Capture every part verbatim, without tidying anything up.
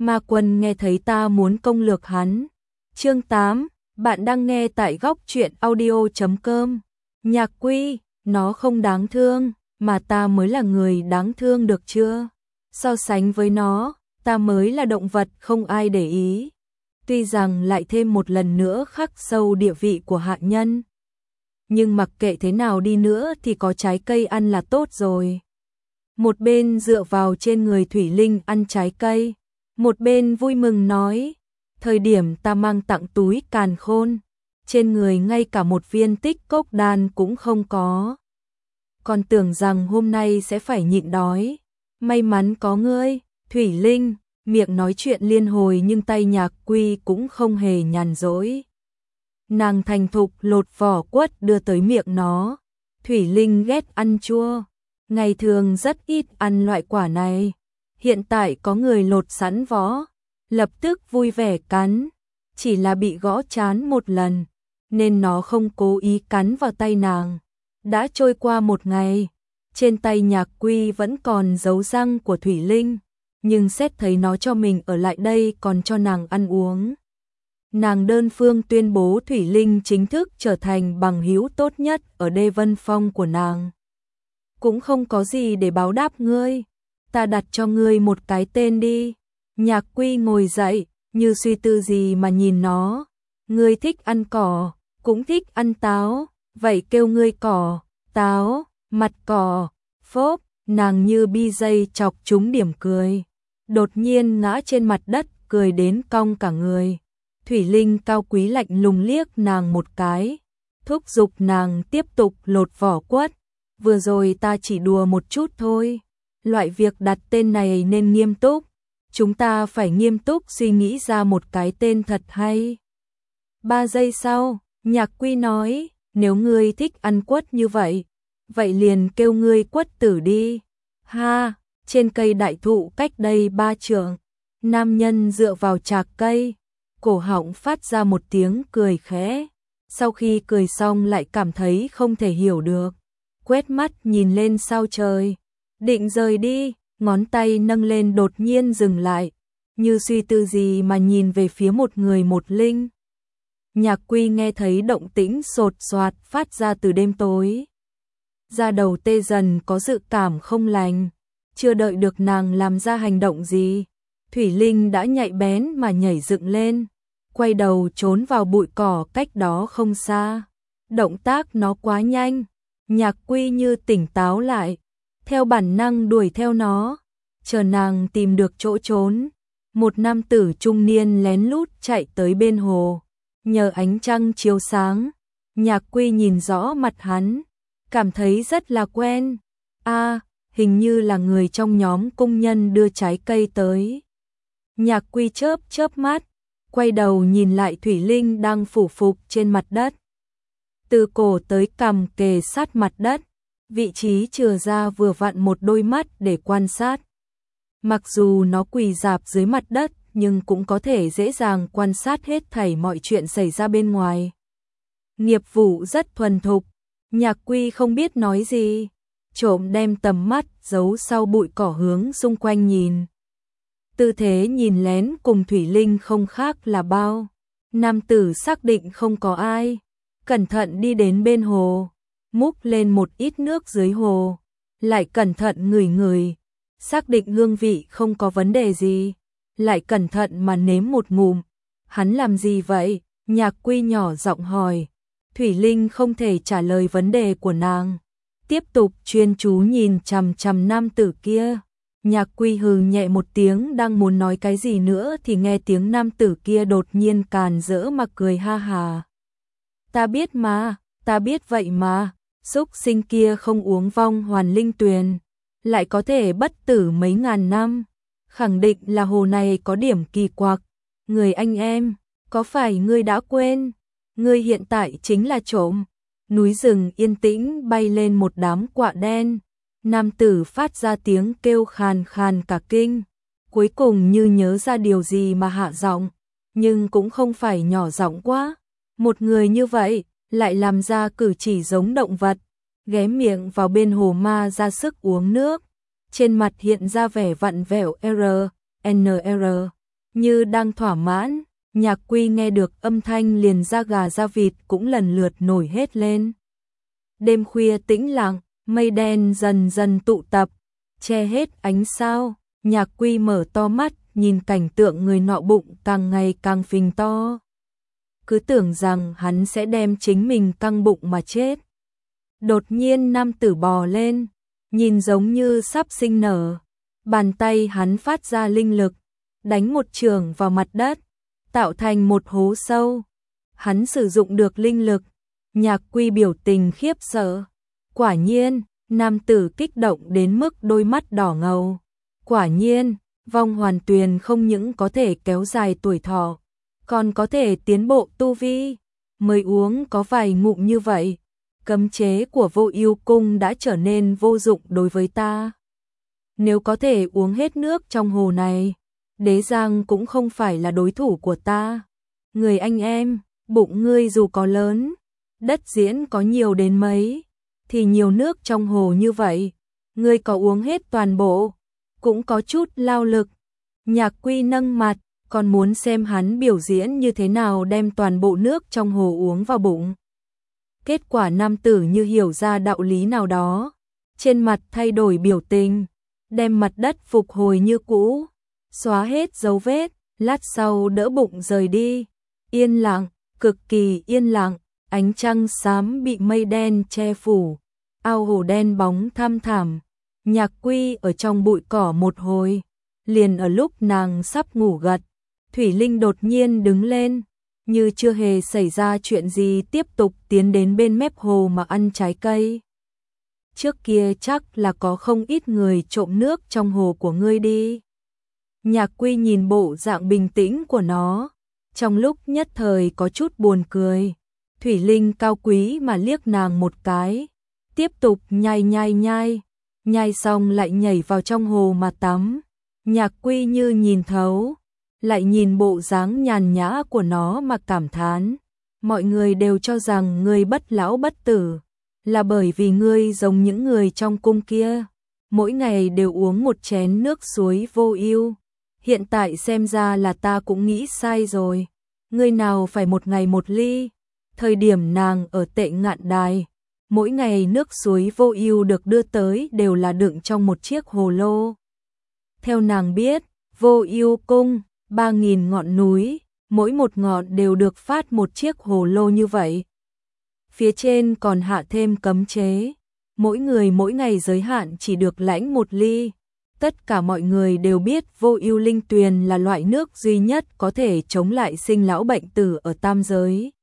Ma Quân nghe thấy ta muốn công lược hắn. Chương tám, bạn đang nghe tại góc truyện audio chấm com. Nhạc Quy, nó không đáng thương, mà ta mới là người đáng thương được chưa? So sánh với nó, ta mới là động vật không ai để ý. Tuy rằng lại thêm một lần nữa khắc sâu địa vị của hạ nhân, nhưng mặc kệ thế nào đi nữa thì có trái cây ăn là tốt rồi. Một bên dựa vào trên người Thủy Linh ăn trái cây, một bên vui mừng nói, thời điểm ta mang tặng túi càn khôn, trên người ngay cả một viên tích cốc đan cũng không có. Còn tưởng rằng hôm nay sẽ phải nhịn đói, may mắn có ngươi, Thủy Linh, miệng nói chuyện liên hồi nhưng tay Nhạc Quy cũng không hề nhàn rỗi. Nàng thành thục lột vỏ quất đưa tới miệng nó. Thủy Linh ghét ăn chua, ngày thường rất ít ăn loại quả này. Hiện tại có người lột sẵn vỏ, lập tức vui vẻ cắn, chỉ là bị gõ trán một lần, nên nó không cố ý cắn vào tay nàng. Đã trôi qua một ngày, trên tay Nhạc Quy vẫn còn dấu răng của Thủy Linh, nhưng xét thấy nó cho mình ở lại đây còn cho nàng ăn uống. Nàng đơn phương tuyên bố Thủy Linh chính thức trở thành bằng hữu tốt nhất ở Đê Vân Phong của nàng. Cũng không có gì để báo đáp ngươi, ta đặt cho ngươi một cái tên đi. Nhạc Quy ngồi dậy, như suy tư gì mà nhìn nó. Ngươi thích ăn cỏ, cũng thích ăn táo, vậy kêu ngươi cỏ, táo, mặt cỏ, phốp. Nàng như bi dây chọc trúng điểm cười, đột nhiên ngã trên mặt đất cười đến cong cả người. Thủy Linh cao quý lạnh lùng liếc nàng một cái, thúc giục nàng tiếp tục lột vỏ quất. Vừa rồi ta chỉ đùa một chút thôi, loại việc đặt tên này nên nghiêm túc, chúng ta phải nghiêm túc suy nghĩ ra một cái tên thật hay. Ba giây sau, Nhạc Quy nói, nếu ngươi thích ăn quất như vậy, vậy liền kêu ngươi quất tử đi. Ha, trên cây đại thụ cách đây ba trượng, nam nhân dựa vào trạc cây, cổ họng phát ra một tiếng cười khẽ. Sau khi cười xong lại cảm thấy không thể hiểu được, quét mắt nhìn lên sao trời, định rời đi, ngón tay nâng lên đột nhiên dừng lại, như suy tư gì mà nhìn về phía một người một linh. Nhạc Quy nghe thấy động tĩnh sột soạt phát ra từ đêm tối, da đầu tê dần có dự cảm không lành. Chưa đợi được nàng làm ra hành động gì, Thủy Linh đã nhạy bén mà nhảy dựng lên, quay đầu trốn vào bụi cỏ cách đó không xa. Động tác nó quá nhanh, Nhạc Quy như tỉnh táo lại, theo bản năng đuổi theo nó. Chờ nàng tìm được chỗ trốn, một nam tử trung niên lén lút chạy tới bên hồ. Nhờ ánh trăng chiếu sáng, Nhạc Quy nhìn rõ mặt hắn, cảm thấy rất là quen. A, hình như là người trong nhóm công nhân đưa trái cây tới. Nhạc Quy chớp chớp mắt, quay đầu nhìn lại Thủy Linh đang phủ phục trên mặt đất. Từ cổ tới cằm kề sát mặt đất, vị trí chừa ra vừa vặn một đôi mắt để quan sát. Mặc dù nó quỳ rạp dưới mặt đất, nhưng cũng có thể dễ dàng quan sát hết thảy mọi chuyện xảy ra bên ngoài. Nghiệp vụ rất thuần thục, Nhạc Quy không biết nói gì, trộm đem tầm mắt giấu sau bụi cỏ hướng xung quanh nhìn. Tư thế nhìn lén cùng Thủy Linh không khác là bao. Nam tử xác định không có ai, cẩn thận đi đến bên hồ, múc lên một ít nước dưới hồ, lại cẩn thận ngửi ngửi, xác định hương vị không có vấn đề gì, lại cẩn thận mà nếm một ngụm. Hắn làm gì vậy? Nhạc Quy nhỏ giọng hỏi. Thủy Linh không thể trả lời vấn đề của nàng, tiếp tục chuyên chú nhìn chằm chằm nam tử kia. Nhạc Quy hừ nhẹ một tiếng đang muốn nói cái gì nữa thì nghe tiếng nam tử kia đột nhiên càn rỡ mà cười ha hà. Ta biết mà, ta biết vậy mà, súc sinh kia không uống vong hoàn linh tuyền, lại có thể bất tử mấy ngàn năm. Khẳng định là hồ này có điểm kỳ quặc. Người anh em, có phải ngươi đã quên? Ngươi hiện tại chính là trộm. Núi rừng yên tĩnh bay lên một đám quạ đen. Nam tử phát ra tiếng kêu khàn khàn cả kinh, cuối cùng như nhớ ra điều gì mà hạ giọng, nhưng cũng không phải nhỏ giọng quá. Một người như vậy lại làm ra cử chỉ giống động vật, ghé miệng vào bên hồ ma ra sức uống nước, trên mặt hiện ra vẻ vặn vẹo R N R. như đang thỏa mãn. Nhạc Quy nghe được âm thanh liền da gà da vịt cũng lần lượt nổi hết lên. Đêm khuya tĩnh lặng, mây đen dần dần tụ tập, che hết ánh sao. Nhạc Quy mở to mắt, nhìn cảnh tượng người nọ bụng càng ngày càng phình to. Cứ tưởng rằng hắn sẽ đem chính mình căng bụng mà chết. Đột nhiên nam tử bò lên, nhìn giống như sắp sinh nở. Bàn tay hắn phát ra linh lực, đánh một chưởng vào mặt đất, tạo thành một hố sâu. Hắn sử dụng được linh lực, Nhạc Quy biểu tình khiếp sợ. Quả nhiên, nam tử kích động đến mức đôi mắt đỏ ngầu. Quả nhiên, vong hoàn tuyền không những có thể kéo dài tuổi thọ, còn có thể tiến bộ tu vi. Mới uống có vài ngụm như vậy, cấm chế của Vô Ưu cung đã trở nên vô dụng đối với ta. Nếu có thể uống hết nước trong hồ này, Đế Giang cũng không phải là đối thủ của ta. Người anh em, bụng ngươi dù có lớn, đất diễn có nhiều đến mấy, thì nhiều nước trong hồ như vậy, ngươi có uống hết toàn bộ, cũng có chút lao lực. Nhạc Quy nâng mặt, còn muốn xem hắn biểu diễn như thế nào đem toàn bộ nước trong hồ uống vào bụng. Kết quả nam tử như hiểu ra đạo lý nào đó, trên mặt thay đổi biểu tình, đem mặt đất phục hồi như cũ, xóa hết dấu vết, lát sau đỡ bụng rời đi. Yên lặng, cực kỳ yên lặng, ánh trăng xám bị mây đen che phủ, ao hồ đen bóng thăm thẳm. Nhạc Quy ở trong bụi cỏ một hồi, liền ở lúc nàng sắp ngủ gật, Thủy Linh đột nhiên đứng lên, như chưa hề xảy ra chuyện gì tiếp tục tiến đến bên mép hồ mà ăn trái cây. Trước kia chắc là có không ít người trộm nước trong hồ của ngươi đi. Nhạc Quy nhìn bộ dạng bình tĩnh của nó, trong lúc nhất thời có chút buồn cười. Thủy Linh cao quý mà liếc nàng một cái, tiếp tục nhai nhai nhai, nhai xong lại nhảy vào trong hồ mà tắm. Nhạc Quy như nhìn thấu, lại nhìn bộ dáng nhàn nhã của nó mà cảm thán. Mọi người đều cho rằng ngươi bất lão bất tử, là bởi vì ngươi giống những người trong cung kia, mỗi ngày đều uống một chén nước suối Vô Ưu. Hiện tại xem ra là ta cũng nghĩ sai rồi, ngươi nào phải một ngày một ly. Thời điểm nàng ở Tệ Ngạn Đài, mỗi ngày nước suối Vô Ưu được đưa tới đều là đựng trong một chiếc hồ lô. Theo nàng biết, Vô Ưu cung, ba nghìn ngọn núi, mỗi một ngọn đều được phát một chiếc hồ lô như vậy. Phía trên còn hạ thêm cấm chế, mỗi người mỗi ngày giới hạn chỉ được lãnh một ly. Tất cả mọi người đều biết Vô Ưu linh tuyền là loại nước duy nhất có thể chống lại sinh lão bệnh tử ở tam giới.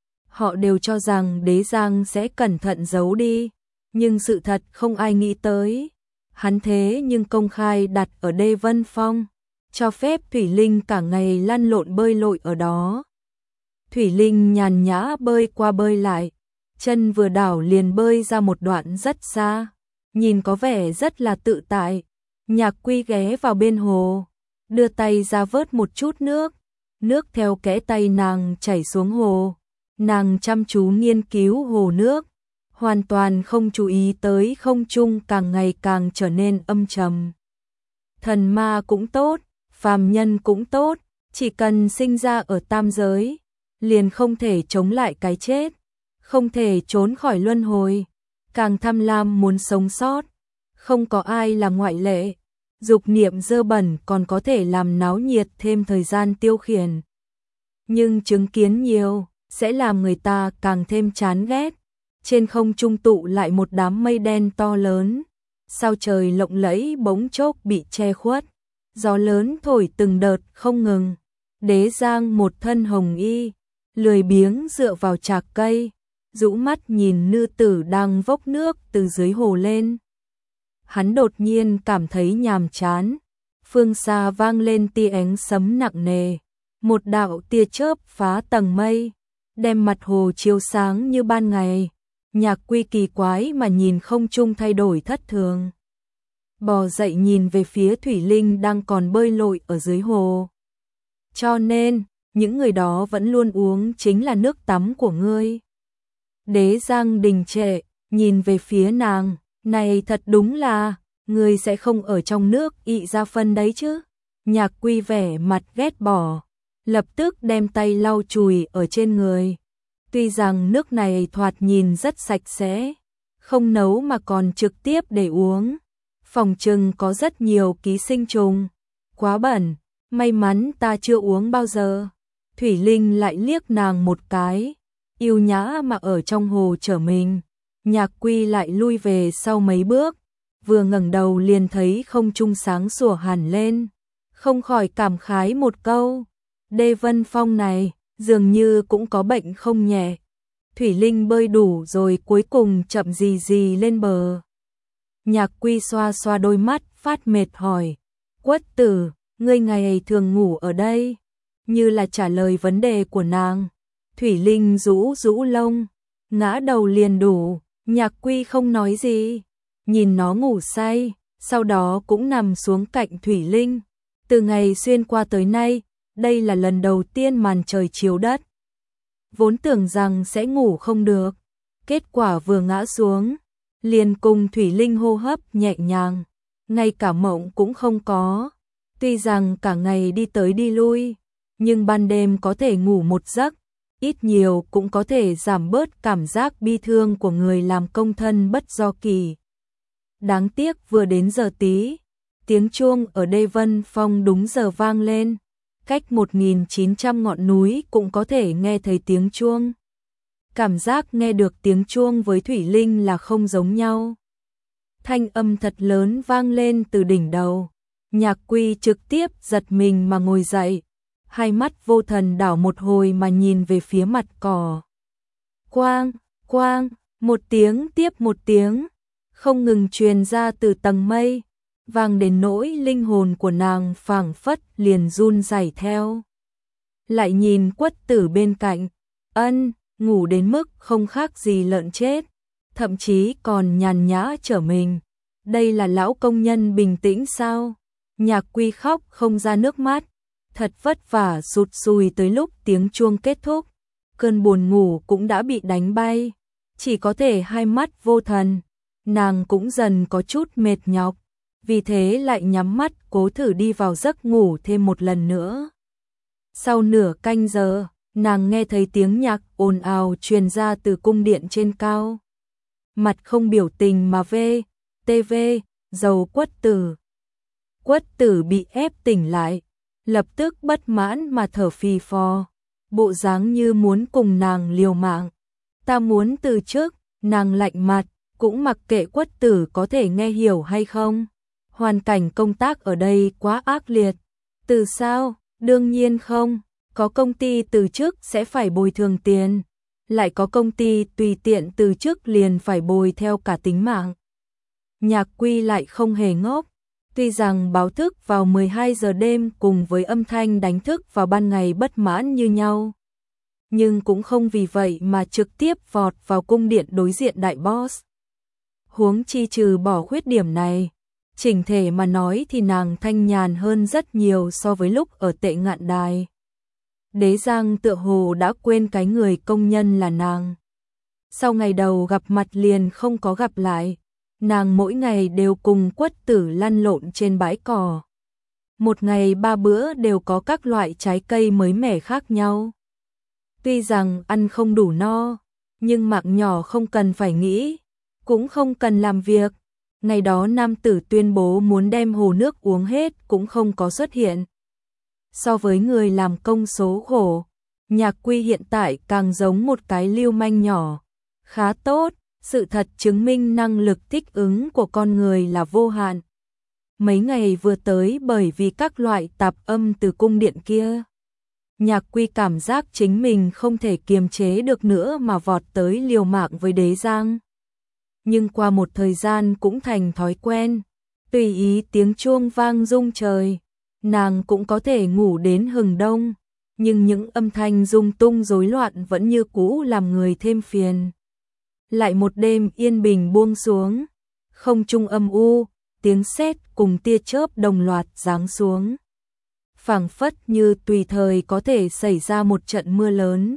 Họ đều cho rằng Đế Giang sẽ cẩn thận giấu đi, nhưng sự thật không ai nghĩ tới. Hắn thế nhưng công khai đặt ở Đê Vân Phong, cho phép Thủy Linh cả ngày lăn lộn bơi lội ở đó. Thủy Linh nhàn nhã bơi qua bơi lại, chân vừa đảo liền bơi ra một đoạn rất xa, nhìn có vẻ rất là tự tại. Nhạc Quy ghé vào bên hồ, đưa tay ra vớt một chút nước, nước theo kẽ tay nàng chảy xuống hồ. Nàng chăm chú nghiên cứu hồ nước, hoàn toàn không chú ý tới không trung càng ngày càng trở nên âm trầm. Thần ma cũng tốt, phàm nhân cũng tốt, chỉ cần sinh ra ở tam giới, liền không thể chống lại cái chết, không thể trốn khỏi luân hồi, càng tham lam muốn sống sót, không có ai là ngoại lệ. Dục niệm dơ bẩn còn có thể làm náo nhiệt thêm thời gian tiêu khiển, nhưng chứng kiến nhiều sẽ làm người ta càng thêm chán ghét. Trên không trung tụ lại một đám mây đen to lớn, sao trời lộng lẫy bỗng chốc bị che khuất, gió lớn thổi từng đợt không ngừng. Đế Giang một thân hồng y, lười biếng dựa vào trạc cây, rũ mắt nhìn nữ tử đang vốc nước từ dưới hồ lên. Hắn đột nhiên cảm thấy nhàm chán, phương xa vang lên tia ánh sấm nặng nề, một đạo tia chớp phá tầng mây, đem mặt hồ chiếu sáng như ban ngày. Nhạc Quy kỳ quái mà nhìn không trung thay đổi thất thường, bò dậy nhìn về phía Thủy Linh đang còn bơi lội ở dưới hồ. Cho nên, những người đó vẫn luôn uống chính là nước tắm của ngươi. Đế Giang đình trệ, nhìn về phía nàng, này thật đúng là, ngươi sẽ không ở trong nước ị ra phân đấy chứ? Nhạc Quy vẻ mặt ghét bỏ, lập tức đem tay lau chùi ở trên người. Tuy rằng nước này thoạt nhìn rất sạch sẽ, không nấu mà còn trực tiếp để uống, phòng trừng có rất nhiều ký sinh trùng. Quá bẩn, may mắn ta chưa uống bao giờ. Thủy Linh lại liếc nàng một cái, yêu nhã mà ở trong hồ chở mình. Nhạc Quy lại lui về sau mấy bước, vừa ngẩng đầu liền thấy không trung sáng sủa hẳn lên, không khỏi cảm khái một câu, Đê Vân Phong này dường như cũng có bệnh không nhẹ. Thủy Linh bơi đủ rồi cuối cùng chậm gì gì lên bờ. Nhạc Quy xoa xoa đôi mắt phát mệt hỏi, Quất Tử, ngươi ngày thường ngủ ở đây? Như là trả lời vấn đề của nàng. Thủy Linh rũ rũ lông, ngã đầu liền đủ. Nhạc Quy không nói gì, nhìn nó ngủ say, sau đó cũng nằm xuống cạnh Thủy Linh. Từ ngày xuyên qua tới nay, đây là lần đầu tiên màn trời chiếu đất. Vốn tưởng rằng sẽ ngủ không được, kết quả vừa ngã xuống, liền cùng Thủy Linh hô hấp nhẹ nhàng, ngay cả mộng cũng không có. Tuy rằng cả ngày đi tới đi lui, nhưng ban đêm có thể ngủ một giấc, ít nhiều cũng có thể giảm bớt cảm giác bi thương của người làm công thân bất do kỳ. Đáng tiếc vừa đến giờ tí, tiếng chuông ở Đê Vân Phong đúng giờ vang lên, cách một nghìn chín trăm ngọn núi cũng có thể nghe thấy tiếng chuông. Cảm giác nghe được tiếng chuông với Thủy Linh là không giống nhau. Thanh âm thật lớn vang lên từ đỉnh đầu, Nhạc Quy trực tiếp giật mình mà ngồi dậy, hai mắt vô thần đảo một hồi mà nhìn về phía mặt cỏ. Quang, quang, một tiếng tiếp một tiếng, không ngừng truyền ra từ tầng mây, vang đến nỗi linh hồn của nàng phảng phất liền run rẩy theo. Lại nhìn Quất Tử bên cạnh, ân, ngủ đến mức không khác gì lợn chết, thậm chí còn nhàn nhã trở mình. Đây là lão công nhân bình tĩnh sao? Nhạc Quy khóc không ra nước mắt, thật vất vả sụt sùi tới lúc tiếng chuông kết thúc, cơn buồn ngủ cũng đã bị đánh bay, chỉ có thể hai mắt vô thần. Nàng cũng dần có chút mệt nhọc, vì thế lại nhắm mắt cố thử đi vào giấc ngủ thêm một lần nữa. Sau nửa canh giờ, nàng nghe thấy tiếng nhạc ồn ào truyền ra từ cung điện trên cao. Mặt không biểu tình mà vê, tê vê, dầu Quất Tử. Quất Tử bị ép tỉnh lại, lập tức bất mãn mà thở phì phò, bộ dáng như muốn cùng nàng liều mạng. Ta muốn từ trước, nàng lạnh mặt, cũng mặc kệ Quất Tử có thể nghe hiểu hay không. Hoàn cảnh công tác ở đây quá ác liệt. Từ sao? Đương nhiên không, có công ty từ chức sẽ phải bồi thường tiền, lại có công ty tùy tiện từ chức liền phải bồi theo cả tính mạng. Nhạc Quy lại không hề ngốc, tuy rằng báo thức vào mười hai giờ đêm cùng với âm thanh đánh thức vào ban ngày bất mãn như nhau, nhưng cũng không vì vậy mà trực tiếp vọt vào cung điện đối diện đại boss. Huống chi trừ bỏ khuyết điểm này, chỉnh thể mà nói thì nàng thanh nhàn hơn rất nhiều so với lúc ở Tệ Ngạn Đài. Đế Giang tựa hồ đã quên cái người công nhân là nàng. Sau ngày đầu gặp mặt liền không có gặp lại, nàng mỗi ngày đều cùng Quất Tử lăn lộn trên bãi cỏ. Một ngày ba bữa đều có các loại trái cây mới mẻ khác nhau. Tuy rằng ăn không đủ no, nhưng mạng nhỏ không cần phải nghĩ, cũng không cần làm việc. Ngày đó nam tử tuyên bố muốn đem hồ nước uống hết cũng không có xuất hiện. So với người làm công số khổ, Nhạc Quy hiện tại càng giống một cái lưu manh nhỏ. Khá tốt, sự thật chứng minh năng lực thích ứng của con người là vô hạn. Mấy ngày vừa tới bởi vì các loại tạp âm từ cung điện kia, Nhạc Quy cảm giác chính mình không thể kiềm chế được nữa mà vọt tới liều mạng với Đế Giang. Nhưng qua một thời gian cũng thành thói quen, tùy ý tiếng chuông vang rung trời, nàng cũng có thể ngủ đến hừng đông, nhưng những âm thanh rung tung rối loạn vẫn như cũ làm người thêm phiền. Lại một đêm yên bình buông xuống, không trung âm u, tiếng sét cùng tia chớp đồng loạt giáng xuống. Phảng phất như tùy thời có thể xảy ra một trận mưa lớn.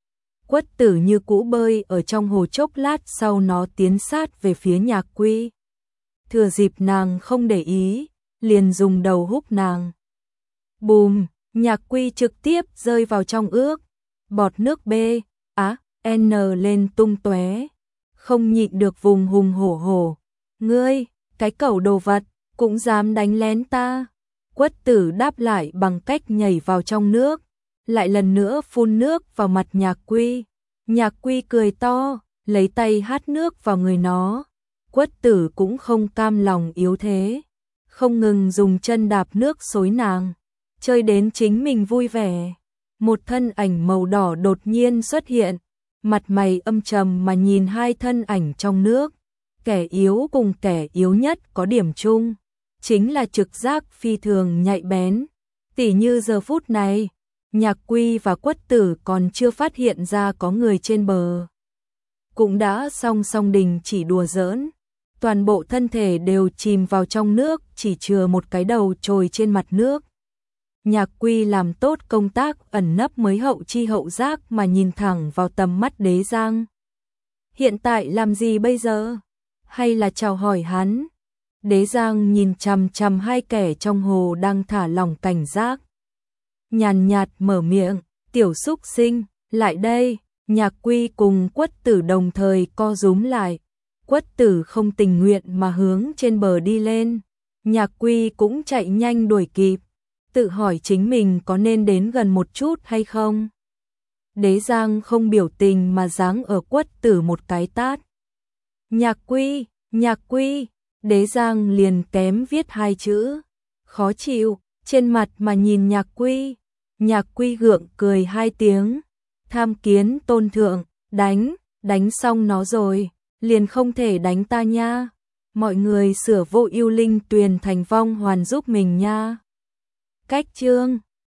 Quất Tử như cũ bơi ở trong hồ chốc lát sau nó tiến sát về phía Nhạc Quy. Thừa dịp nàng không để ý, liền dùng đầu húc nàng. Bùm, Nhạc Quy trực tiếp rơi vào trong ước. Bọt nước B, á, N lên tung tóe. Không nhịn được vùng hùng hổ hổ. Ngươi, cái cẩu đồ vật, cũng dám đánh lén ta. Quất Tử đáp lại bằng cách nhảy vào trong nước, lại lần nữa phun nước vào mặt Nhạc Quy. Nhạc Quy cười to, lấy tay hắt nước vào người nó. Quất Tử cũng không cam lòng yếu thế, không ngừng dùng chân đạp nước xối nàng, chơi đến chính mình vui vẻ. Một thân ảnh màu đỏ đột nhiên xuất hiện, mặt mày âm trầm mà nhìn hai thân ảnh trong nước. Kẻ yếu cùng kẻ yếu nhất có điểm chung, chính là trực giác phi thường nhạy bén. Tỉ như giờ phút này, Nhạc Quy và Quất Tử còn chưa phát hiện ra có người trên bờ, cũng đã song song đình chỉ đùa giỡn. Toàn bộ thân thể đều chìm vào trong nước, chỉ chừa một cái đầu trồi trên mặt nước. Nhạc Quy làm tốt công tác ẩn nấp mới hậu chi hậu giác mà nhìn thẳng vào tầm mắt Đế Giang. Hiện tại làm gì bây giờ? Hay là chào hỏi hắn? Đế Giang nhìn chằm chằm hai kẻ trong hồ đang thả lỏng cảnh giác. Nhàn nhạt mở miệng, tiểu xúc sinh, lại đây. Nhạc Quy cùng Quất Tử đồng thời co rúm lại. Quất Tử không tình nguyện mà hướng trên bờ đi lên. Nhạc Quy cũng chạy nhanh đuổi kịp, tự hỏi chính mình có nên đến gần một chút hay không. Đế Giang không biểu tình mà giáng ở Quất Tử một cái tát. Nhạc Quy, Nhạc Quy, Đế Giang liền kém viết hai chữ. Khó chịu, trên mặt mà nhìn Nhạc Quy. Nhạc Quy gượng cười hai tiếng. Tham kiến tôn thượng, đánh, đánh xong nó rồi, liền không thể đánh ta nha. Mọi người sửa Vô Ưu Linh Tuyền thành vong hoàn giúp mình nha. Cách chương